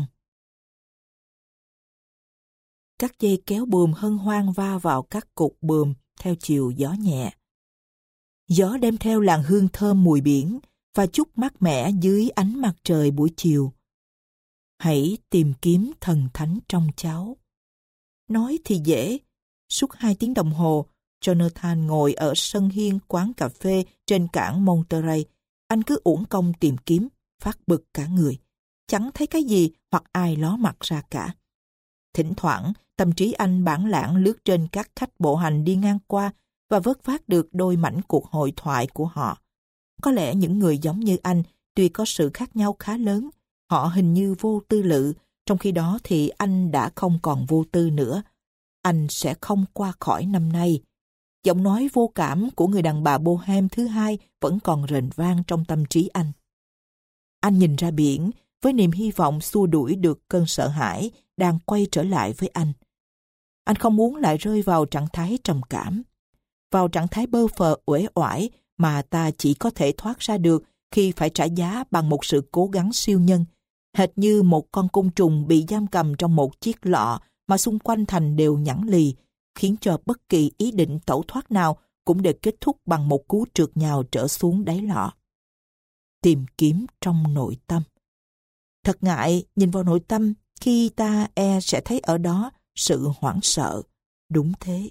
Các dây kéo buồm hân hoan va vào các cột buồm theo chiều gió nhẹ. Gió đem theo làn hương thơm mùi biển và chút mát mẻ dưới ánh mặt trời buổi chiều. Hãy tìm kiếm thần thánh trong cháu. Nói thì dễ. Suốt hai tiếng đồng hồ, Jonathan ngồi ở sân hiên quán cà phê trên cảng Monterey. Anh cứ uổng công tìm kiếm, phát bực cả người. Chẳng thấy cái gì hoặc ai ló mặt ra cả. Thỉnh thoảng, tâm trí anh bản lãng lướt trên các khách bộ hành đi ngang qua và vớt vát được đôi mảnh cuộc hội thoại của họ. Có lẽ những người giống như anh, tuy có sự khác nhau khá lớn, họ hình như vô tư lự, trong khi đó thì anh đã không còn vô tư nữa. anh sẽ không qua khỏi năm nay. Giọng nói vô cảm của người đàn bà Bohem thứ hai vẫn còn rền vang trong tâm trí anh. Anh nhìn ra biển với niềm hy vọng xua đuổi được cơn sợ hãi đang quay trở lại với anh. Anh không muốn lại rơi vào trạng thái trầm cảm, vào trạng thái bơ phờ uể oải mà ta chỉ có thể thoát ra được khi phải trả giá bằng một sự cố gắng siêu nhân, hệt như một con côn trùng bị giam cầm trong một chiếc lọ mà xung quanh thành đều nhẵn lì, khiến cho bất kỳ ý định tẩu thoát nào cũng đều kết thúc bằng một cú trượt nhào trở xuống đáy lọ. Tìm kiếm trong nội tâm. Thật ngại nhìn vào nội tâm khi ta e sẽ thấy ở đó sự hoảng sợ. Đúng thế.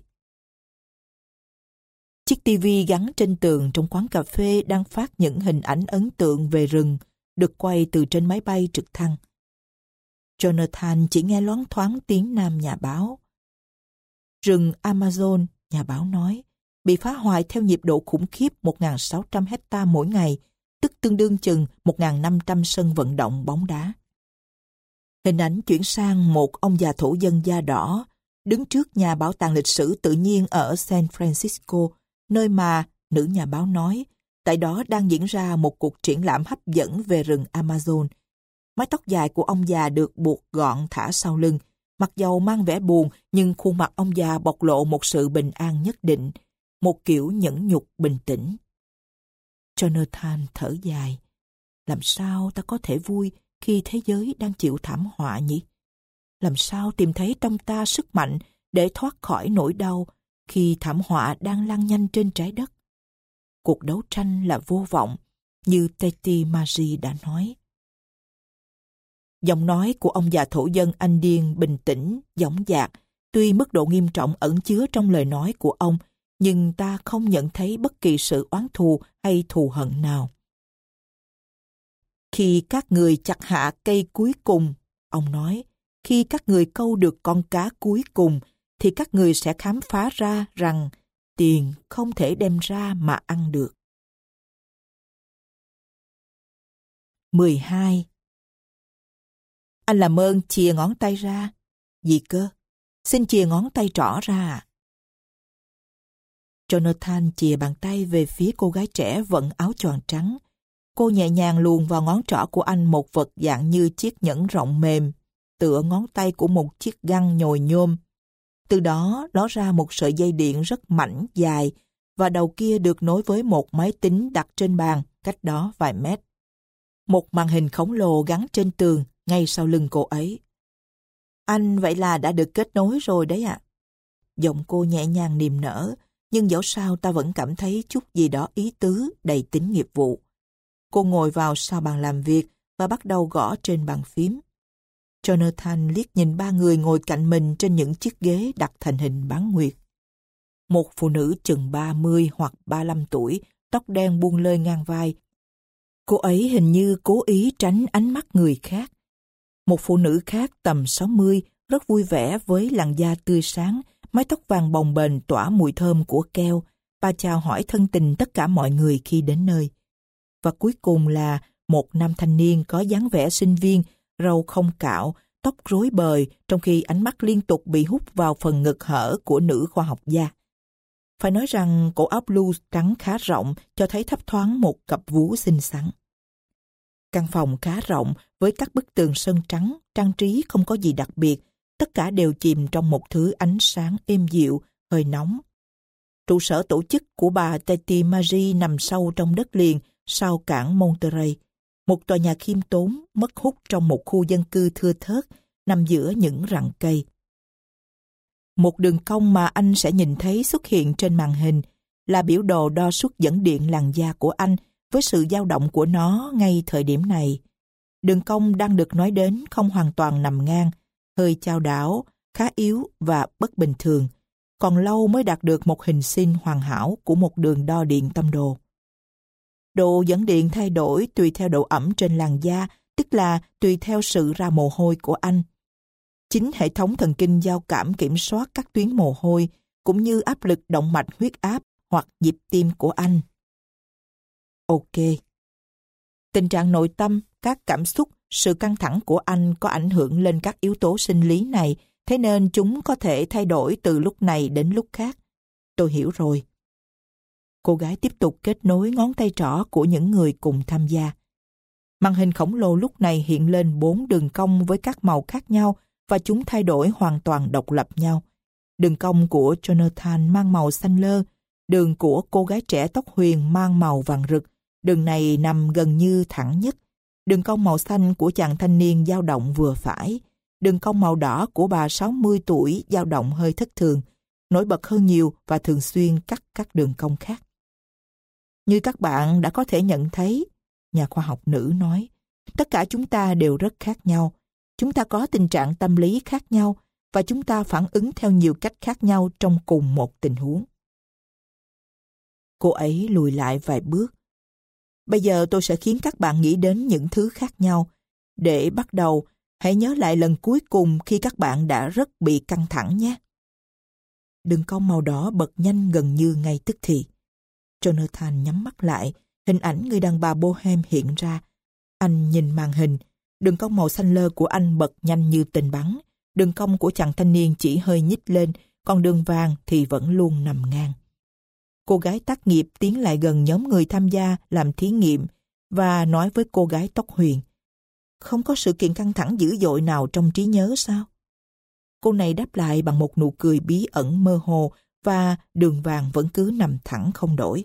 Chiếc tivi gắn trên tường trong quán cà phê đang phát những hình ảnh ấn tượng về rừng, được quay từ trên máy bay trực thăng. Jonathan chỉ nghe loáng thoáng tiếng nam nhà báo. Rừng Amazon, nhà báo nói, bị phá hoại theo nhịp độ khủng khiếp một nghìn sáu trăm hecta mỗi ngày, tức tương đương chừng một nghìn năm trăm sân vận động bóng đá. Hình ảnh chuyển sang một ông già thổ dân da đỏ, đứng trước nhà bảo tàng lịch sử tự nhiên ở San Francisco, nơi mà, nữ nhà báo nói, tại đó đang diễn ra một cuộc triển lãm hấp dẫn về rừng Amazon. Mái tóc dài của ông già được buộc gọn thả sau lưng, mặc dầu mang vẻ buồn nhưng khuôn mặt ông già bộc lộ một sự bình an nhất định, một kiểu nhẫn nhục bình tĩnh. Jonathan thở dài. Làm sao ta có thể vui khi thế giới đang chịu thảm họa nhỉ? Làm sao tìm thấy trong ta sức mạnh để thoát khỏi nỗi đau khi thảm họa đang lan nhanh trên trái đất? Cuộc đấu tranh là vô vọng, như Teti Marie đã nói. Giọng nói của ông già thổ dân Anh điên bình tĩnh, dõng dạc, tuy mức độ nghiêm trọng ẩn chứa trong lời nói của ông, nhưng ta không nhận thấy bất kỳ sự oán thù hay thù hận nào. Khi các người chặt hạ cây cuối cùng, ông nói, khi các người câu được con cá cuối cùng, thì các người sẽ khám phá ra rằng tiền không thể đem ra mà ăn được. mười hai. Anh làm ơn chìa ngón tay ra. Gì cơ? Xin chìa ngón tay trỏ ra. Jonathan chìa bàn tay về phía cô gái trẻ vận áo choàng trắng. Cô nhẹ nhàng luồn vào ngón trỏ của anh một vật dạng như chiếc nhẫn rộng mềm, tựa ngón tay của một chiếc găng nhồi nhôm. Từ đó ló ra một sợi dây điện rất mảnh, dài, và đầu kia được nối với một máy tính đặt trên bàn, cách đó vài mét. Một màn hình khổng lồ gắn trên tường, ngay sau lưng cô ấy. Anh vậy là đã được kết nối rồi đấy ạ. Giọng cô nhẹ nhàng niềm nở, nhưng dẫu sao ta vẫn cảm thấy chút gì đó ý tứ, đầy tính nghiệp vụ. Cô ngồi vào sau bàn làm việc và bắt đầu gõ trên bàn phím. Jonathan liếc nhìn ba người ngồi cạnh mình trên những chiếc ghế đặt thành hình bán nguyệt. Một phụ nữ chừng ba mươi hoặc ba mươi lăm tuổi, tóc đen buông lơi ngang vai. Cô ấy hình như cố ý tránh ánh mắt người khác. Một phụ nữ khác tầm sáu mươi, rất vui vẻ với làn da tươi sáng, mái tóc vàng bồng bềnh tỏa mùi thơm của keo. Bà chào hỏi thân tình tất cả mọi người khi đến nơi. Và cuối cùng là một nam thanh niên có dáng vẻ sinh viên, râu không cạo, tóc rối bời, trong khi ánh mắt liên tục bị hút vào phần ngực hở của nữ khoa học gia. Phải nói rằng cổ áo blue trắng khá rộng cho thấy thấp thoáng một cặp vú xinh xắn. Căn phòng khá rộng với các bức tường sơn trắng, trang trí không có gì đặc biệt, tất cả đều chìm trong một thứ ánh sáng êm dịu, hơi nóng. Trụ sở tổ chức của bà Teti Marie nằm sâu trong đất liền sau cảng Monterey, một tòa nhà khiêm tốn mất hút trong một khu dân cư thưa thớt nằm giữa những rặng cây. Một đường cong mà anh sẽ nhìn thấy xuất hiện trên màn hình là biểu đồ đo suất dẫn điện làn da của anh với sự dao động của nó ngay thời điểm này. Đường cong đang được nói đến không hoàn toàn nằm ngang, hơi chao đảo, khá yếu và bất bình thường, còn lâu mới đạt được một hình sin hoàn hảo của một đường đo điện tâm đồ. Độ dẫn điện thay đổi tùy theo độ ẩm trên làn da, tức là tùy theo sự ra mồ hôi của anh. Chính hệ thống thần kinh giao cảm kiểm soát các tuyến mồ hôi, cũng như áp lực động mạch huyết áp hoặc nhịp tim của anh. Ok. Tình trạng nội tâm, các cảm xúc, sự căng thẳng của anh có ảnh hưởng lên các yếu tố sinh lý này Thế nên chúng có thể thay đổi từ lúc này đến lúc khác. Tôi hiểu rồi. Cô gái tiếp tục kết nối ngón tay trỏ của những người cùng tham gia. Màn hình khổng lồ lúc này hiện lên bốn đường cong với các màu khác nhau và chúng thay đổi hoàn toàn độc lập nhau. Đường cong của Jonathan mang màu xanh lơ, đường của cô gái trẻ tóc huyền mang màu vàng rực. Đường này nằm gần như thẳng nhất. Đường cong màu xanh của chàng thanh niên dao động vừa phải. Đường cong màu đỏ của bà sáu mươi tuổi dao động hơi thất thường, nổi bật hơn nhiều và thường xuyên cắt các đường cong khác. Như các bạn đã có thể nhận thấy, nhà khoa học nữ nói, tất cả chúng ta đều rất khác nhau. Chúng ta có tình trạng tâm lý khác nhau và chúng ta phản ứng theo nhiều cách khác nhau trong cùng một tình huống. Cô ấy lùi lại vài bước. Bây giờ tôi sẽ khiến các bạn nghĩ đến những thứ khác nhau. Để bắt đầu, hãy nhớ lại lần cuối cùng khi các bạn đã rất bị căng thẳng nhé. Đường cong màu đỏ bật nhanh gần như ngay tức thì. Jonathan nhắm mắt lại, hình ảnh người đàn bà Bohem hiện ra. Anh nhìn màn hình, đường cong màu xanh lơ của anh bật nhanh như tên bắn. Đường cong của chàng thanh niên chỉ hơi nhích lên, còn đường vàng thì vẫn luôn nằm ngang. Cô gái tác nghiệp tiến lại gần nhóm người tham gia làm thí nghiệm và nói với cô gái tóc huyền. Không có sự kiện căng thẳng dữ dội nào trong trí nhớ sao? Cô này đáp lại bằng một nụ cười bí ẩn mơ hồ và đường vàng vẫn cứ nằm thẳng không đổi.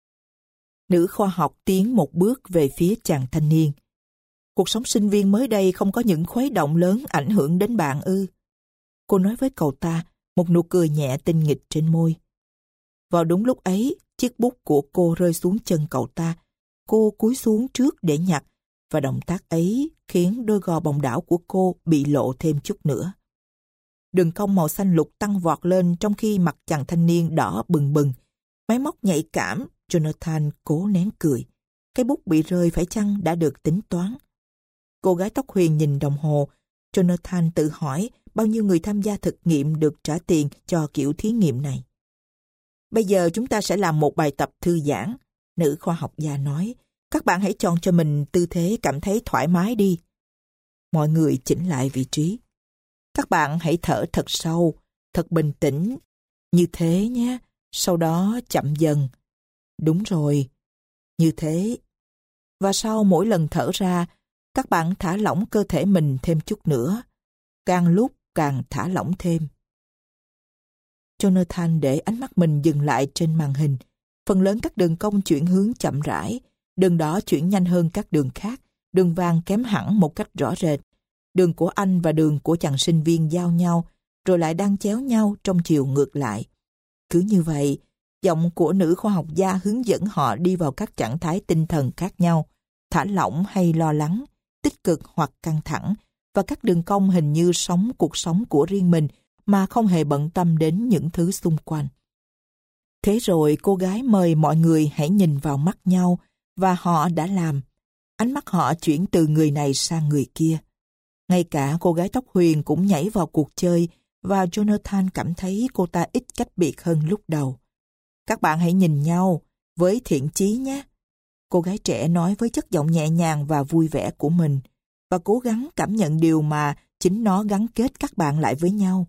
Nữ khoa học tiến một bước về phía chàng thanh niên. Cuộc sống sinh viên mới đây không có những khuấy động lớn ảnh hưởng đến bạn ư? Cô nói với cậu ta, một nụ cười nhẹ tinh nghịch trên môi. Vào đúng lúc ấy, chiếc bút của cô rơi xuống chân cậu ta. Cô cúi xuống trước để nhặt, và động tác ấy khiến đôi gò bồng đảo của cô bị lộ thêm chút nữa. Đường cong màu xanh lục tăng vọt lên trong khi mặt chàng thanh niên đỏ bừng bừng. Máy móc nhạy cảm, Jonathan cố nén cười. Cái bút bị rơi phải chăng đã được tính toán? Cô gái tóc huyền nhìn đồng hồ. Jonathan tự hỏi bao nhiêu người tham gia thực nghiệm được trả tiền cho kiểu thí nghiệm này. Bây giờ chúng ta sẽ làm một bài tập thư giãn, nữ khoa học gia nói. Các bạn hãy chọn cho mình tư thế cảm thấy thoải mái đi. Mọi người chỉnh lại vị trí. Các bạn hãy thở thật sâu, thật bình tĩnh, như thế nhé. Sau đó chậm dần. Đúng rồi, như thế. Và sau mỗi lần thở ra, các bạn thả lỏng cơ thể mình thêm chút nữa. Càng lúc càng thả lỏng thêm. Jonathan để ánh mắt mình dừng lại trên màn hình. Phần lớn các đường cong chuyển hướng chậm rãi. Đường đỏ chuyển nhanh hơn các đường khác. Đường vàng kém hẳn một cách rõ rệt. Đường của anh và đường của chàng sinh viên giao nhau, rồi lại đang chéo nhau trong chiều ngược lại. Cứ như vậy, giọng của nữ khoa học gia hướng dẫn họ đi vào các trạng thái tinh thần khác nhau, thả lỏng hay lo lắng, tích cực hoặc căng thẳng, và các đường cong hình như sống cuộc sống của riêng mình mà không hề bận tâm đến những thứ xung quanh. Thế rồi cô gái mời mọi người hãy nhìn vào mắt nhau, và họ đã làm. Ánh mắt họ chuyển từ người này sang người kia. Ngay cả cô gái tóc huyền cũng nhảy vào cuộc chơi, và Jonathan cảm thấy cô ta ít cách biệt hơn lúc đầu. Các bạn hãy nhìn nhau với thiện chí nhé. Cô gái trẻ nói với chất giọng nhẹ nhàng và vui vẻ của mình, và cố gắng cảm nhận điều mà chính nó gắn kết các bạn lại với nhau.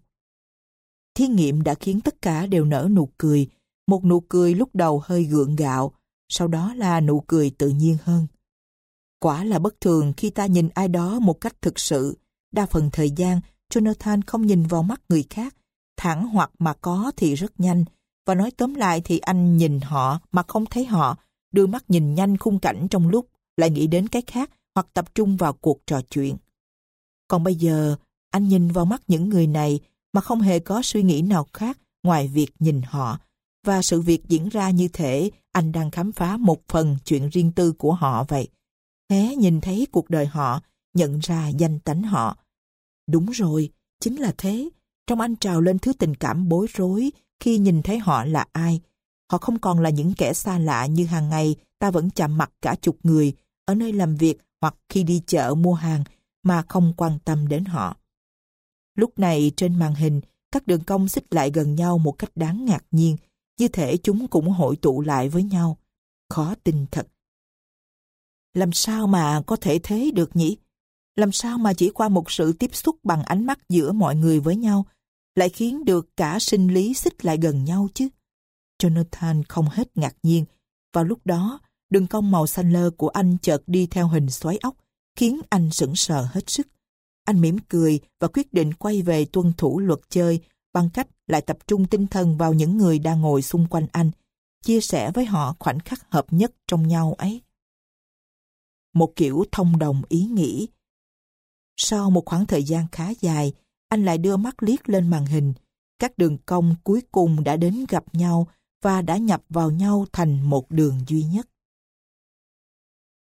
Thí nghiệm đã khiến tất cả đều nở nụ cười, một nụ cười lúc đầu hơi gượng gạo, sau đó là nụ cười tự nhiên hơn. Quả là bất thường khi ta nhìn ai đó một cách thực sự. Đa phần thời gian, Jonathan không nhìn vào mắt người khác, thẳng hoặc mà có thì rất nhanh, và nói tóm lại thì anh nhìn họ mà không thấy họ, đưa mắt nhìn nhanh khung cảnh trong lúc, lại nghĩ đến cái khác hoặc tập trung vào cuộc trò chuyện. Còn bây giờ, anh nhìn vào mắt những người này mà không hề có suy nghĩ nào khác ngoài việc nhìn họ, và sự việc diễn ra như thể anh đang khám phá một phần chuyện riêng tư của họ vậy. Hé nhìn thấy cuộc đời họ, nhận ra danh tánh họ. Đúng rồi, chính là thế. Trong anh trào lên thứ tình cảm bối rối khi nhìn thấy họ là ai. Họ không còn là những kẻ xa lạ như hàng ngày ta vẫn chạm mặt cả chục người ở nơi làm việc hoặc khi đi chợ mua hàng mà không quan tâm đến họ. Lúc này trên màn hình, các đường cong xích lại gần nhau một cách đáng ngạc nhiên, như thể chúng cũng hội tụ lại với nhau. Khó tin thật. Làm sao mà có thể thế được nhỉ? Làm sao mà chỉ qua một sự tiếp xúc bằng ánh mắt giữa mọi người với nhau lại khiến được cả sinh lý xích lại gần nhau chứ? Jonathan không hết ngạc nhiên. Vào lúc đó, đường cong màu xanh lơ của anh chợt đi theo hình xoáy ốc, khiến anh sững sờ hết sức. Anh mỉm cười và quyết định quay về tuân thủ luật chơi bằng cách lại tập trung tinh thần vào những người đang ngồi xung quanh anh, chia sẻ với họ khoảnh khắc hợp nhất trong nhau ấy. Một kiểu thông đồng ý nghĩ. Sau một khoảng thời gian khá dài, anh lại đưa mắt liếc lên màn hình. Các đường cong cuối cùng đã đến gặp nhau và đã nhập vào nhau thành một đường duy nhất.